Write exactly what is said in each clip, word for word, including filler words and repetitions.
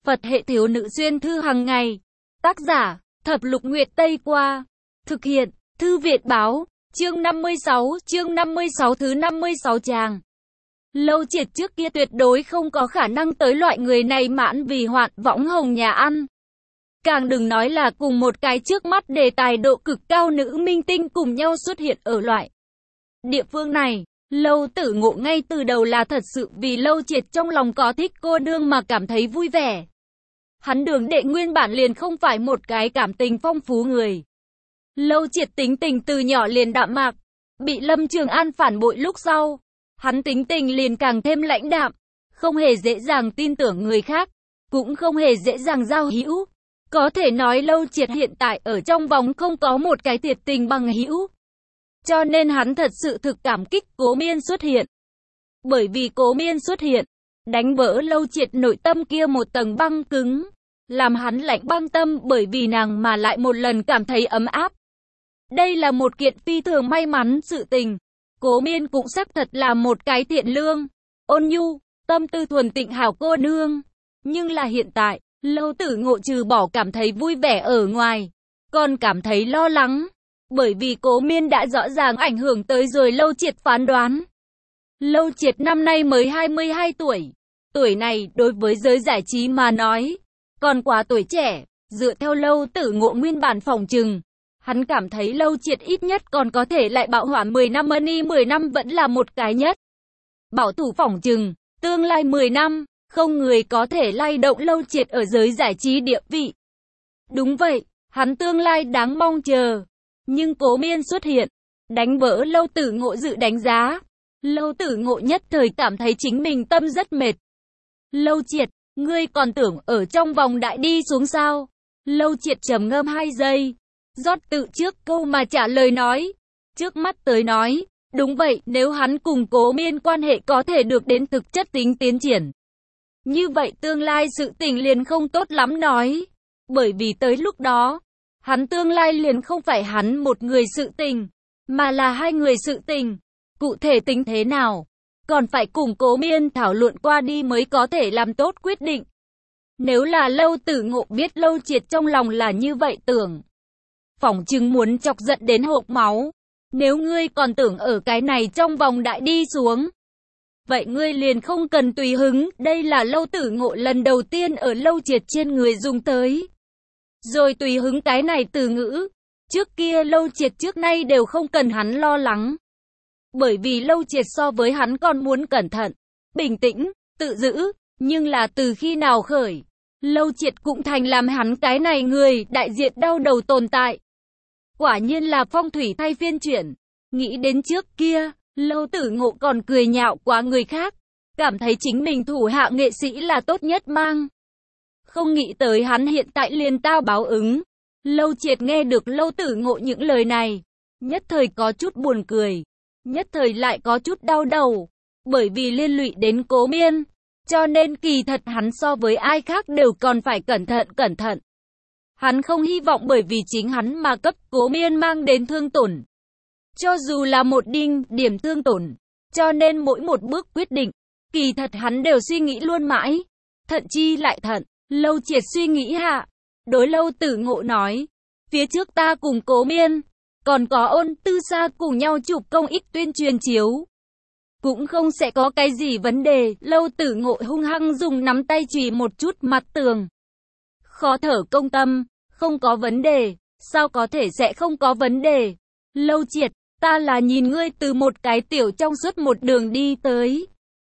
Phật hệ thiếu nữ xuyên thư hàng ngày. Tác giả, Thập Lục Nguyệt Tây Qua. Thực hiện, Thư Viện Báo. Chương năm mươi sáu, chương năm mươi sáu thứ năm mươi sáu trang. Lâu Triệt trước kia tuyệt đối không có khả năng tới loại người này mãn vì hoạn võng hồng nhà ăn. Càng đừng nói là cùng một cái trước mắt đề tài độ cực cao nữ minh tinh cùng nhau xuất hiện ở loại địa phương này. Lâu Tử Ngộ ngay từ đầu là thật sự vì Lâu Triệt trong lòng có thích cô nương mà cảm thấy vui vẻ. Hắn Đường đệ nguyên bản liền không phải một cái cảm tình phong phú người. Lâu Triệt tính tình từ nhỏ liền đạm mạc, bị Lâm Trường An phản bội lúc sau, hắn tính tình liền càng thêm lãnh đạm, không hề dễ dàng tin tưởng người khác, cũng không hề dễ dàng giao hữu. Có thể nói Lâu Triệt hiện tại ở trong vòng không có một cái thiệt tình bằng hữu. Cho nên hắn thật sự thực cảm kích Cố Miên xuất hiện. Bởi vì Cố Miên xuất hiện, đánh vỡ Lâu Triệt nội tâm kia một tầng băng cứng, làm hắn lạnh băng tâm bởi vì nàng mà lại một lần cảm thấy ấm áp. Đây là một kiện phi thường may mắn sự tình. Cố Miên cũng xác thật là một cái thiện lương, ôn nhu, tâm tư thuần tịnh hảo cô nương. Nhưng là hiện tại, Lâu Tử Ngộ trừ bỏ cảm thấy vui vẻ ở ngoài, còn cảm thấy lo lắng. Bởi vì Cố Miên đã rõ ràng ảnh hưởng tới rồi Lâu Triệt phán đoán. Lâu Triệt năm nay mới hai mươi hai tuổi. Tuổi này đối với giới giải trí mà nói, còn quá tuổi trẻ. Dựa theo Lâu Tử Ngộ nguyên bản phỏng chừng, hắn cảm thấy Lâu Triệt ít nhất còn có thể lại bạo hỏa mười năm, money mười năm vẫn là một cái nhất. Bảo thủ phỏng chừng, tương lai mười năm, không người có thể lay động Lâu Triệt ở giới giải trí địa vị. Đúng vậy, hắn tương lai đáng mong chờ. Nhưng Cố Miên xuất hiện, đánh vỡ Lâu Tử Ngộ dự đánh giá. Lâu Tử Ngộ nhất thời cảm thấy chính mình tâm rất mệt. Lâu Triệt, ngươi còn tưởng ở trong vòng đại đi xuống sao? Lâu Triệt trầm ngâm hai giây, rót tự trước câu mà trả lời nói. Trước mắt tới nói, đúng vậy, nếu hắn cùng Cố Miên quan hệ có thể được đến thực chất tính tiến triển, như vậy tương lai sự tình liền không tốt lắm nói. Bởi vì tới lúc đó, hắn tương lai liền không phải hắn một người sự tình, mà là hai người sự tình. Cụ thể tính thế nào, còn phải cùng Cố Miên thảo luận qua đi mới có thể làm tốt quyết định. Nếu là Lâu Tử Ngộ biết Lâu Triệt trong lòng là như vậy tưởng, phỏng chừng muốn chọc giận đến hộc máu. Nếu ngươi còn tưởng ở cái này trong vòng đại đi xuống, vậy ngươi liền không cần tùy hứng. Đây là Lâu Tử Ngộ lần đầu tiên ở Lâu Triệt trên người dùng tới rồi tùy hứng cái này từ ngữ. Trước kia Lâu Triệt trước nay đều không cần hắn lo lắng. Bởi vì Lâu Triệt so với hắn còn muốn cẩn thận, bình tĩnh, tự giữ. Nhưng là từ khi nào khởi, Lâu Triệt cũng thành làm hắn cái này người đại diện đau đầu tồn tại. Quả nhiên là phong thủy thay phiên chuyển. Nghĩ đến trước kia, Lâu Tử Ngộ còn cười nhạo quá người khác, cảm thấy chính mình thủ hạ nghệ sĩ là tốt nhất mang. Không nghĩ tới hắn hiện tại liền tao báo ứng. Lâu Triệt nghe được Lâu Tử Ngộ những lời này, nhất thời có chút buồn cười, nhất thời lại có chút đau đầu. Bởi vì liên lụy đến Cố Miên, cho nên kỳ thật hắn so với ai khác đều còn phải cẩn thận cẩn thận. Hắn không hy vọng bởi vì chính hắn mà cấp Cố Miên mang đến thương tổn, cho dù là một đinh điểm thương tổn. Cho nên mỗi một bước quyết định, kỳ thật hắn đều suy nghĩ luôn mãi, thận chi lại thận. Lâu Triệt suy nghĩ hạ, đối Lâu Tử Ngộ nói, phía trước ta cùng Cố Miên, còn có Ôn Tư Sa cùng nhau chụp công ích tuyên truyền chiếu, cũng không sẽ có cái gì vấn đề. Lâu Tử Ngộ hung hăng dùng nắm tay chùy một chút mặt tường. Khó thở công tâm, không có vấn đề, sao có thể sẽ không có vấn đề? Lâu Triệt, ta là nhìn ngươi từ một cái tiểu trong suốt một đường đi tới.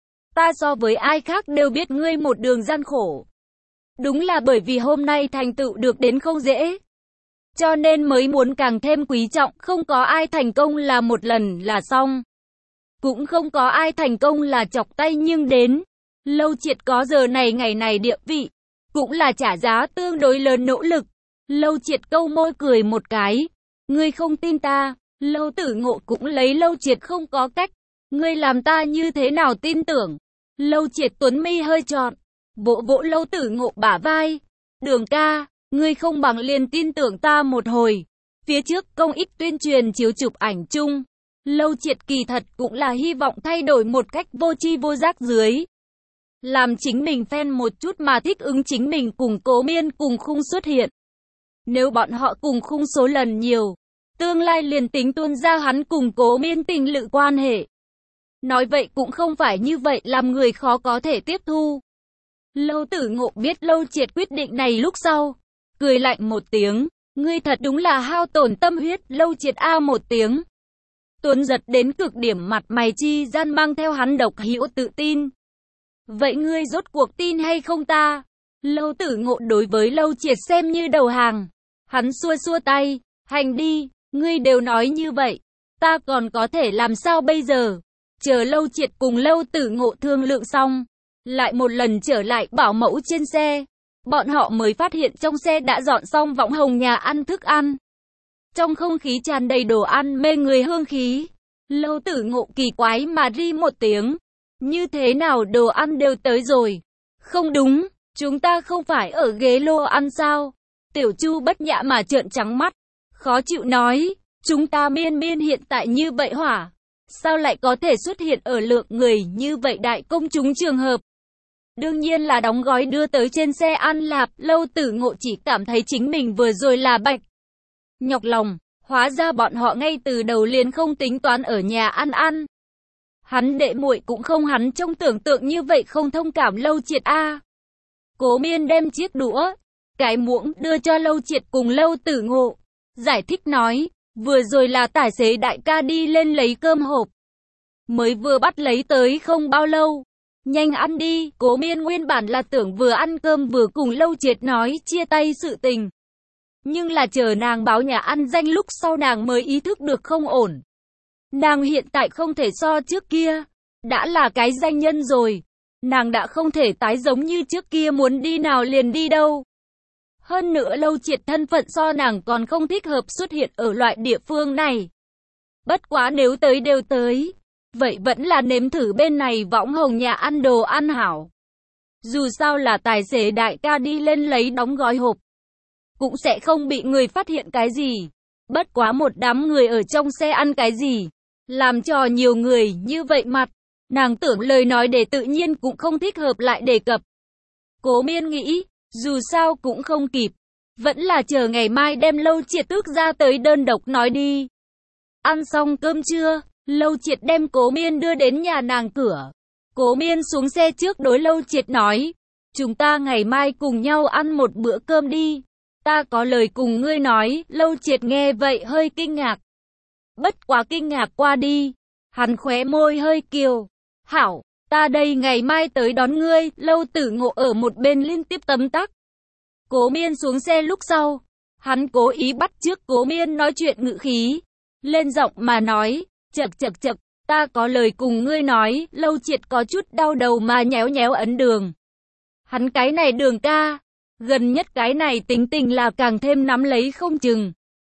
Ta so với ai khác đều biết ngươi một đường gian khổ. Đúng là bởi vì hôm nay thành tựu được đến không dễ, cho nên mới muốn càng thêm quý trọng. Không có ai thành công là một lần là xong, cũng không có ai thành công là chọc tay nhưng đến. Lâu Triệt có giờ này ngày này địa vị, cũng là trả giá tương đối lớn nỗ lực. Lâu Triệt câu môi cười một cái, ngươi không tin ta. Lâu Tử Ngộ cũng lấy Lâu Triệt không có cách, ngươi làm ta như thế nào tin tưởng? Lâu Triệt tuấn mi hơi trọn, vỗ vỗ Lâu Tử Ngộ bả vai. Đường ca, ngươi không bằng liền tin tưởng ta một hồi. Phía trước công ích tuyên truyền chiếu chụp ảnh chung, Lâu Triệt kỳ thật cũng là hy vọng thay đổi một cách vô tri vô giác dưới làm chính mình phen một chút mà thích ứng chính mình cùng Cố Miên cùng khung xuất hiện. Nếu bọn họ cùng khung số lần nhiều, tương lai liền tính tuôn ra hắn cùng Cố Miên tình lự quan hệ. Nói vậy cũng không phải như vậy làm người khó có thể tiếp thu. Lâu Tử Ngộ biết Lâu Triệt quyết định này lúc sau, cười lạnh một tiếng, ngươi thật đúng là hao tổn tâm huyết. Lâu Triệt a một tiếng. Tuấn giật đến cực điểm, mặt mày chi gian mang theo hắn độc hữu tự tin. Vậy ngươi rốt cuộc tin hay không ta? Lâu Tử Ngộ đối với Lâu Triệt xem như đầu hàng. Hắn xua xua tay, hành đi, ngươi đều nói như vậy, ta còn có thể làm sao bây giờ? Chờ Lâu Triệt cùng Lâu Tử Ngộ thương lượng xong, lại một lần trở lại bảo mẫu trên xe. Bọn họ mới phát hiện trong xe đã dọn xong võng hồng nhà ăn thức ăn. Trong không khí tràn đầy đồ ăn mê người hương khí. Lâu Tử Ngộ kỳ quái mà ri một tiếng. Như thế nào đồ ăn đều tới rồi? Không đúng, chúng ta không phải ở ghế lô ăn sao? Tiểu Chu bất nhã mà trợn trắng mắt. Khó chịu nói, chúng ta miên miên hiện tại như vậy hỏa. Sao lại có thể xuất hiện ở lượng người như vậy đại công chúng trường hợp? Đương nhiên là đóng gói đưa tới trên xe ăn lạp. Lâu Tử Ngộ chỉ cảm thấy chính mình vừa rồi là bạch nhọc lòng. Hóa ra bọn họ ngay từ đầu liền không tính toán ở nhà ăn ăn. Hắn đệ muội cũng không hắn trong tưởng tượng như vậy không thông cảm Lâu Triệt a. Cố Miên đem chiếc đũa, cái muỗng đưa cho Lâu Triệt cùng Lâu Tử Ngộ. Giải thích nói, vừa rồi là tài xế đại ca đi lên lấy cơm hộp. Mới vừa bắt lấy tới không bao lâu. Nhanh ăn đi. Cố Miên nguyên bản là tưởng vừa ăn cơm vừa cùng Lâu Triệt nói chia tay sự tình. Nhưng là chờ nàng báo nhà ăn danh lúc sau nàng mới ý thức được không ổn. Nàng hiện tại không thể so trước kia. Đã là cái danh nhân rồi. Nàng đã không thể tái giống như trước kia muốn đi nào liền đi đâu. Hơn nữa Lâu Triệt thân phận so nàng còn không thích hợp xuất hiện ở loại địa phương này. Bất quá nếu tới đều tới, vậy vẫn là nếm thử bên này võng hồng nhà ăn đồ ăn hảo. Dù sao là tài xế đại ca đi lên lấy đóng gói hộp, cũng sẽ không bị người phát hiện cái gì. Bất quá một đám người ở trong xe ăn cái gì, làm cho nhiều người như vậy mặt. Nàng tưởng lời nói để tự nhiên cũng không thích hợp lại đề cập. Cố Miên nghĩ, dù sao cũng không kịp, vẫn là chờ ngày mai đem Lâu Triệt tước ra tới đơn độc nói đi. Ăn xong cơm trưa, Lâu Triệt đem Cố Miên đưa đến nhà nàng cửa. Cố Miên xuống xe trước đối Lâu Triệt nói, chúng ta ngày mai cùng nhau ăn một bữa cơm đi. Ta có lời cùng ngươi nói. Lâu Triệt nghe vậy hơi kinh ngạc. Bất quá kinh ngạc qua đi, hắn khóe môi hơi kiều. Hảo, ta đây ngày mai tới đón ngươi. Lâu Tử Ngộ ở một bên liên tiếp tấm tắc. Cố Miên xuống xe lúc sau, hắn cố ý bắt chước Cố Miên nói chuyện ngữ khí, lên giọng mà nói, chậc chậc chậc, ta có lời cùng ngươi nói. Lâu Triệt có chút đau đầu mà nhéo nhéo ấn đường. Hắn cái này đường ca, gần nhất cái này tính tình là càng thêm nắm lấy không chừng.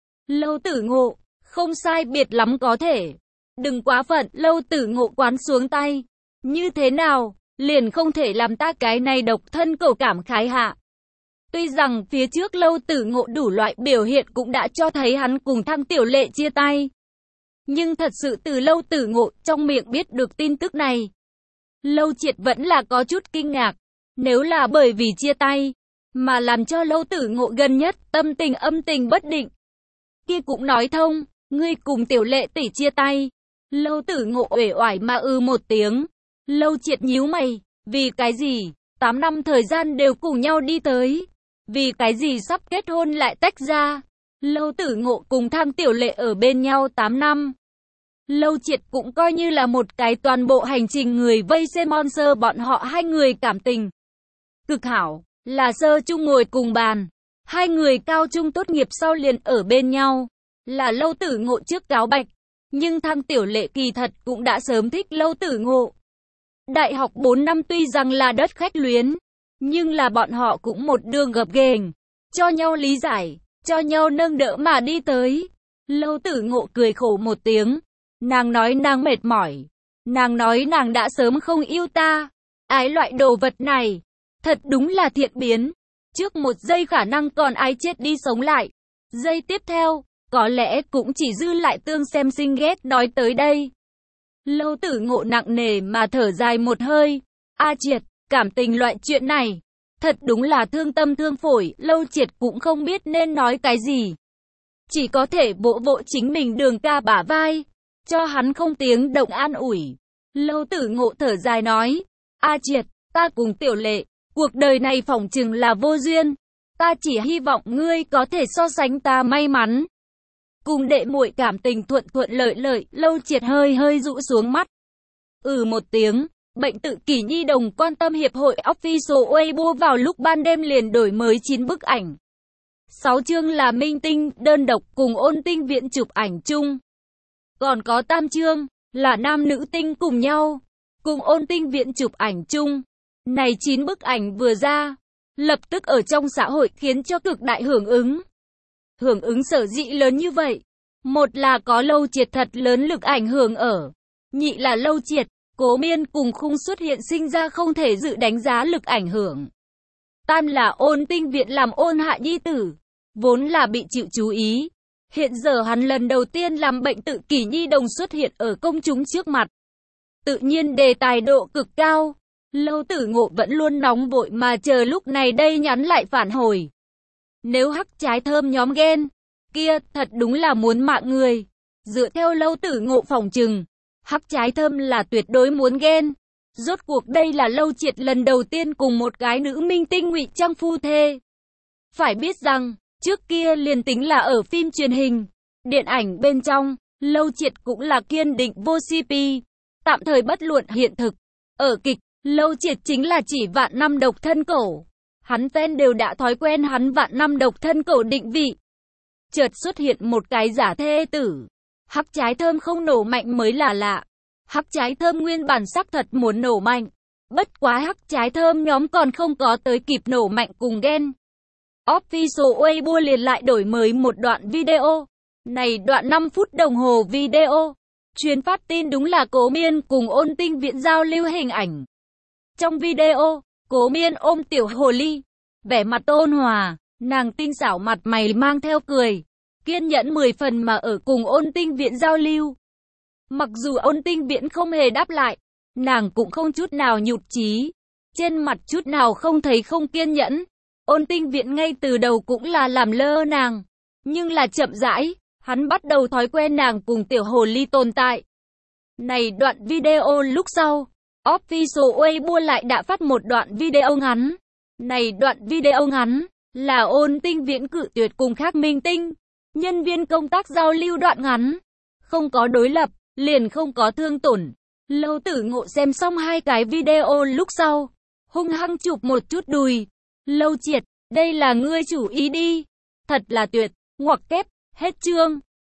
Lâu Tử Ngộ, không sai biệt lắm có thể. Đừng quá phận. Lâu Tử Ngộ quán xuống tay. Như thế nào, liền không thể làm ta cái này độc thân cầu cảm khái hạ. Tuy rằng phía trước Lâu Tử Ngộ đủ loại biểu hiện cũng đã cho thấy hắn cùng Thăng Tiểu Lệ chia tay. Nhưng thật sự từ Lâu Tử Ngộ trong miệng biết được tin tức này, Lâu Triệt vẫn là có chút kinh ngạc. Nếu là bởi vì chia tay, mà làm cho Lâu Tử Ngộ gần nhất tâm tình âm tình bất định, kia cũng nói thông, ngươi cùng Tiểu Lệ tỷ chia tay. Lâu Tử Ngộ uể oải mà ư một tiếng. Lâu Triệt nhíu mày, vì cái gì? tám năm thời gian đều cùng nhau đi tới, vì cái gì sắp kết hôn lại tách ra? Lâu Tử Ngộ cùng Thang Tiểu Lệ ở bên nhau tám năm. Lâu Triệt cũng coi như là một cái toàn bộ hành trình người vây xem Monster bọn họ hai người cảm tình cực hảo, là sơ chung ngồi cùng bàn. Hai người cao trung tốt nghiệp sau liền ở bên nhau, là Lâu Tử Ngộ trước cáo bạch. Nhưng Thang Tiểu Lệ kỳ thật cũng đã sớm thích Lâu Tử Ngộ. Đại học bốn năm tuy rằng là đất khách luyến, nhưng là bọn họ cũng một đường gập ghềnh, cho nhau lý giải, cho nhau nâng đỡ mà đi tới. Lâu Tử Ngộ cười khổ một tiếng. Nàng nói nàng mệt mỏi. Nàng nói nàng đã sớm không yêu ta. Ái loại đồ vật này, thật đúng là thiện biến. Trước một giây khả năng còn ai chết đi sống lại. Giây tiếp theo, có lẽ cũng chỉ dư lại tương xem sinh ghét. Nói tới đây, Lâu Tử Ngộ nặng nề mà thở dài một hơi. A Triệt, Cảm tình loại chuyện này, thật đúng là thương tâm thương phổi, Lâu Triệt cũng không biết nên nói cái gì. Chỉ có thể vỗ vỗ chính mình Đường ca bả vai, cho hắn không tiếng động an ủi. Lâu Tử Ngộ thở dài nói, A Triệt, ta cùng Tiểu Lệ, cuộc đời này phỏng chừng là vô duyên. Ta chỉ hy vọng ngươi có thể so sánh ta may mắn. Cùng đệ muội cảm tình thuận thuận lợi lợi, Lâu Triệt hơi hơi rũ xuống mắt. Ừ một tiếng, bệnh tự kỷ nhi đồng quan tâm hiệp hội official Weibo vào lúc ban đêm liền đổi mới chín bức ảnh. sáu chương là minh tinh, đơn độc cùng Ôn Tinh Viễn chụp ảnh chung. Còn có tam chương, là nam nữ tinh cùng nhau, cùng Ôn Tinh Viễn chụp ảnh chung. Này chín bức ảnh vừa ra, lập tức ở trong xã hội khiến cho cực đại hưởng ứng. Hưởng ứng sở dĩ lớn như vậy, một là có Lâu Triệt thật lớn lực ảnh hưởng ở, nhị là Lâu Triệt, Cố Miên cùng Khung xuất hiện sinh ra không thể dự đánh giá lực ảnh hưởng. Tam là Ôn Tinh Viễn làm Ôn Hạ nhi tử, vốn là bị chịu chú ý. Hiện giờ hắn lần đầu tiên làm bệnh tự kỷ nhi đồng xuất hiện ở công chúng trước mặt. Tự nhiên đề tài độ cực cao. Lâu Tử Ngộ vẫn luôn nóng vội mà chờ lúc này đây nhắn lại phản hồi. Nếu hắc trái thơm nhóm ghen, kia thật đúng là muốn mạng người. Dựa theo Lâu Tử Ngộ phỏng chừng, hắc trái thơm là tuyệt đối muốn ghen. Rốt cuộc đây là Lâu Triệt lần đầu tiên cùng một cái nữ minh tinh ngụy trang phu thê. Phải biết rằng, trước kia liền tính là ở phim truyền hình, điện ảnh bên trong, Lâu Triệt cũng là kiên định vô xê pê, tạm thời bất luận hiện thực. Ở kịch, Lâu Triệt chính là chỉ vạn năm độc thân cổ. Hắn fan đều đã thói quen hắn vạn năm độc thân cổ định vị. Chợt xuất hiện một cái giả thê tử. Hắc trái thơm không nổ mạnh mới là lạ. Hắc trái thơm nguyên bản sắc thật muốn nổ mạnh. Bất quá hắc trái thơm nhóm còn không có tới kịp nổ mạnh cùng ghen. Official Weibo liền lại đổi mới một đoạn video. Này đoạn năm phút đồng hồ video. Chuyến phát tin đúng là Cố Miên cùng Ôn Tinh Viễn giao lưu hình ảnh. Trong video, Cố Miên ôm tiểu hồ ly, vẻ mặt ôn hòa, nàng tinh xảo mặt mày mang theo cười, kiên nhẫn mười phần mà ở cùng Ôn Tinh Viễn giao lưu. Mặc dù Ôn Tinh Viễn không hề đáp lại, nàng cũng không chút nào nhụt chí, trên mặt chút nào không thấy không kiên nhẫn. Ôn Tinh Viễn ngay từ đầu cũng là làm lơ nàng, nhưng là chậm rãi, hắn bắt đầu thói quen nàng cùng tiểu hồ ly tồn tại. Này đoạn video lúc sau, Official Weibo lại đã phát một đoạn video ngắn. Này đoạn video ngắn, là Ôn Tinh Viễn cự tuyệt cùng khác minh tinh, nhân viên công tác giao lưu đoạn ngắn. Không có đối lập, liền không có thương tổn. Lâu Tử Ngộ xem xong hai cái video lúc sau, hung hăng chụp một chút đùi. Lâu Triệt, đây là ngươi chủ ý đi. Thật là tuyệt, ngoặc kép, hết chương.